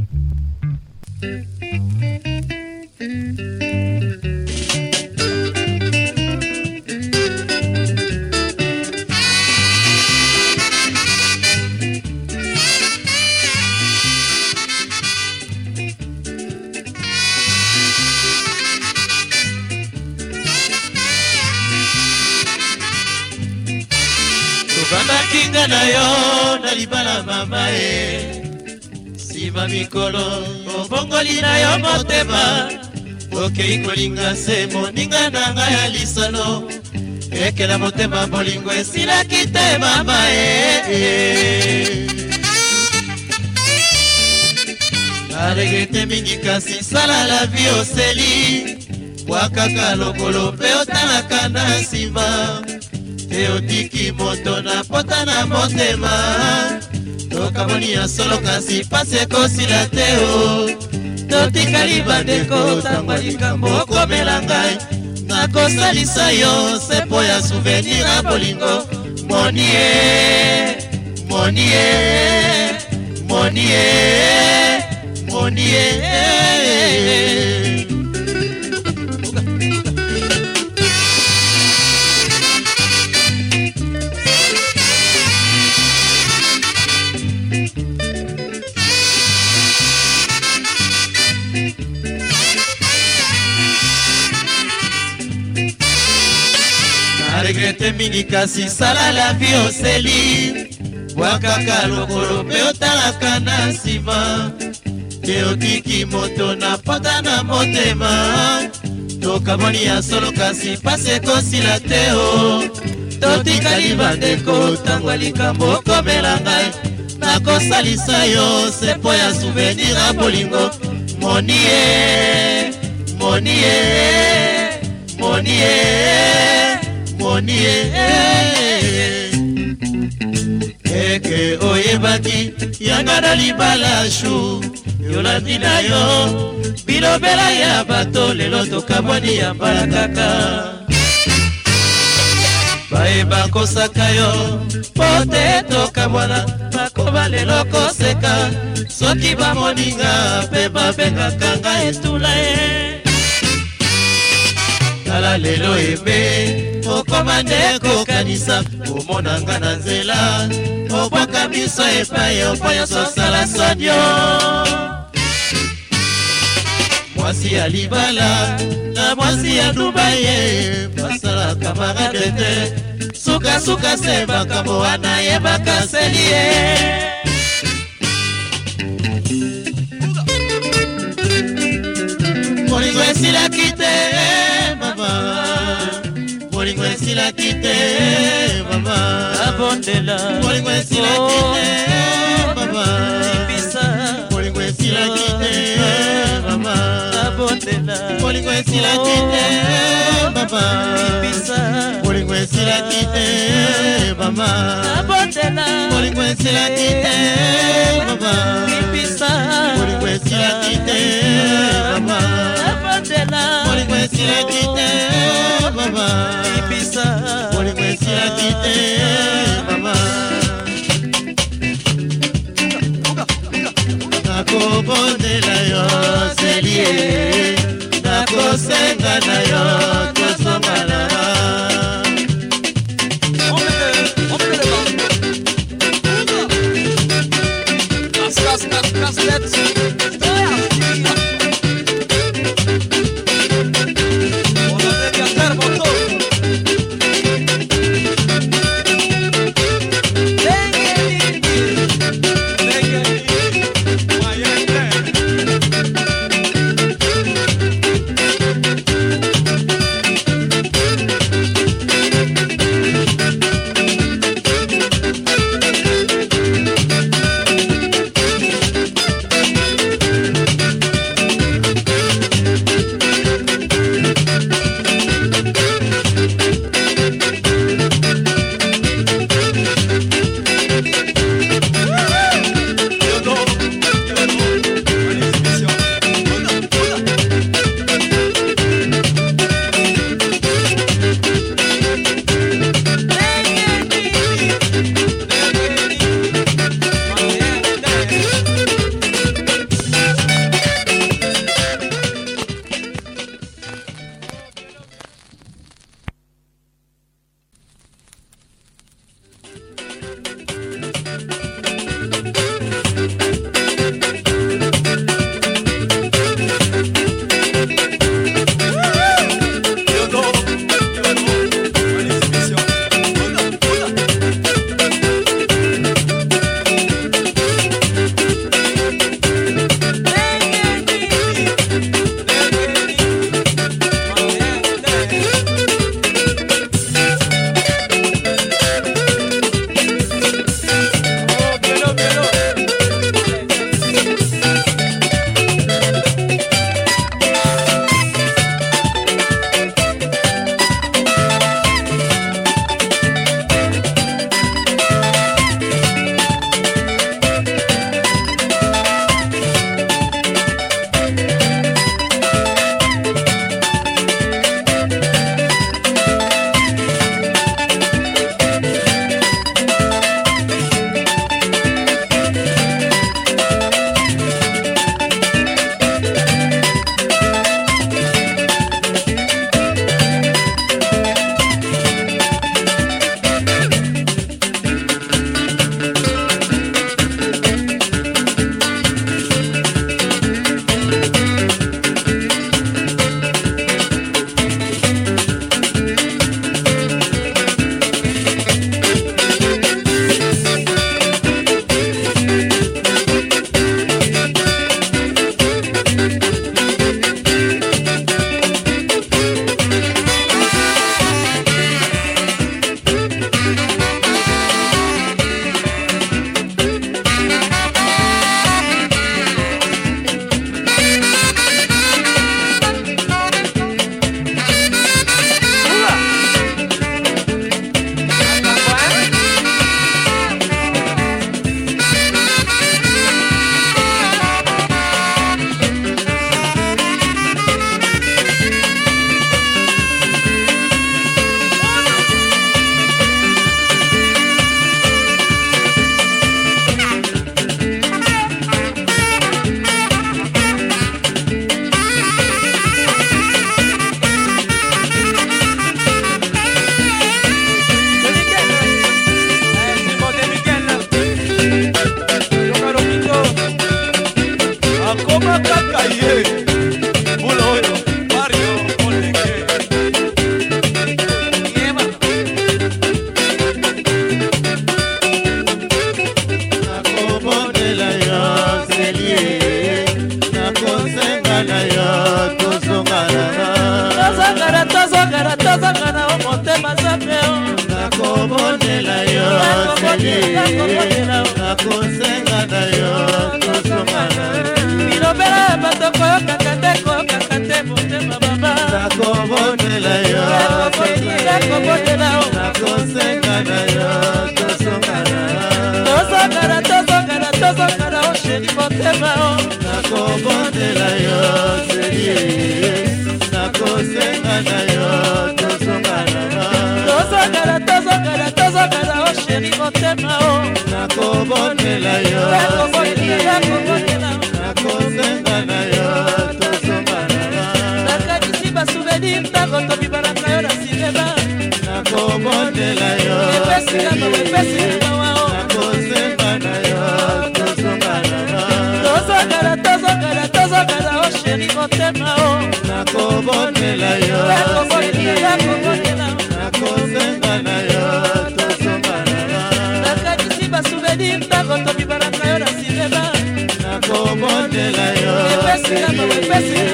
Kinga na yo na libala mama Sima mikolo obongoli na yo motema Okei kolinga se moninga na ngai ya lisano Ekela motema bolingo esilaki te mama Naregrete mingi kasi sala la vie oseli Wakaka lokolo pe otalaka na nsima Teotiki moto na pota na motema Tokamoni ya solo kasi pase kosila teo Totikali bandeko tangwa likambo komela ngai Nakosalisa yo sepo ya souvenir ya bolingo Monie, monie, monie, monie Regrete mingi kasi sala la vie oseli Wakaka lokolo pe otalaka na nsima Teotiki moto na pota na motema Tokamoni ya solo kasi pase kosila teo Totikali bandeko tangwa likambo komela ngai Nakosalisa yo sepo ya souvenir ya bolingo Monie, monie, monie Monie Eke oyebaki Yanga na libala shu Yolandi na yo Bilobela ya bato Lelo tokamoni ya mbala kaka Baeba kosaka yo Pote tokamwana Bakoba lelo koseka Soki bamoninga Pe babengaka nga etula Tala lelo ebe Okomande kokanisa Omonanga na nzela Obwaka miso epaye Opoyo sosala sonyo Mwasi ya libala Na mwasi ya Dubaye Basala kamarade te Suka suka se makambo wana ye bakaselie Molingo esila kite mama Molingo esila kite mama Abondela Molingo esila kite mama Ibisa Molingo esila kite mama Abondela Molingo esila kite mama Ibisa Molingo esila kite mama Abondela Molingo esila kite mama Ibisa Molingo esila kite mama Abondela Molingo esila kite mama Ibisa Molingo esila kite mama Nakobondela yo selie Nakosenga na yo tosongala nakosenga na yo tozongana o sheri motema o nakobondela yo serie nakosenga na yo tozongana o sheri motema o nakobondela yo nakosenga na yo tozongana nakanisi basouvenir ntango tobibalaka yo na sinema nakobondela yo epesika mawa o nakosenga na yo tozongana o sheri motema o nakobondela yo nakosenga na yo tozongana nakanisi basouvenir ntango tobibalaka yo na sinema nakobondela yo epesika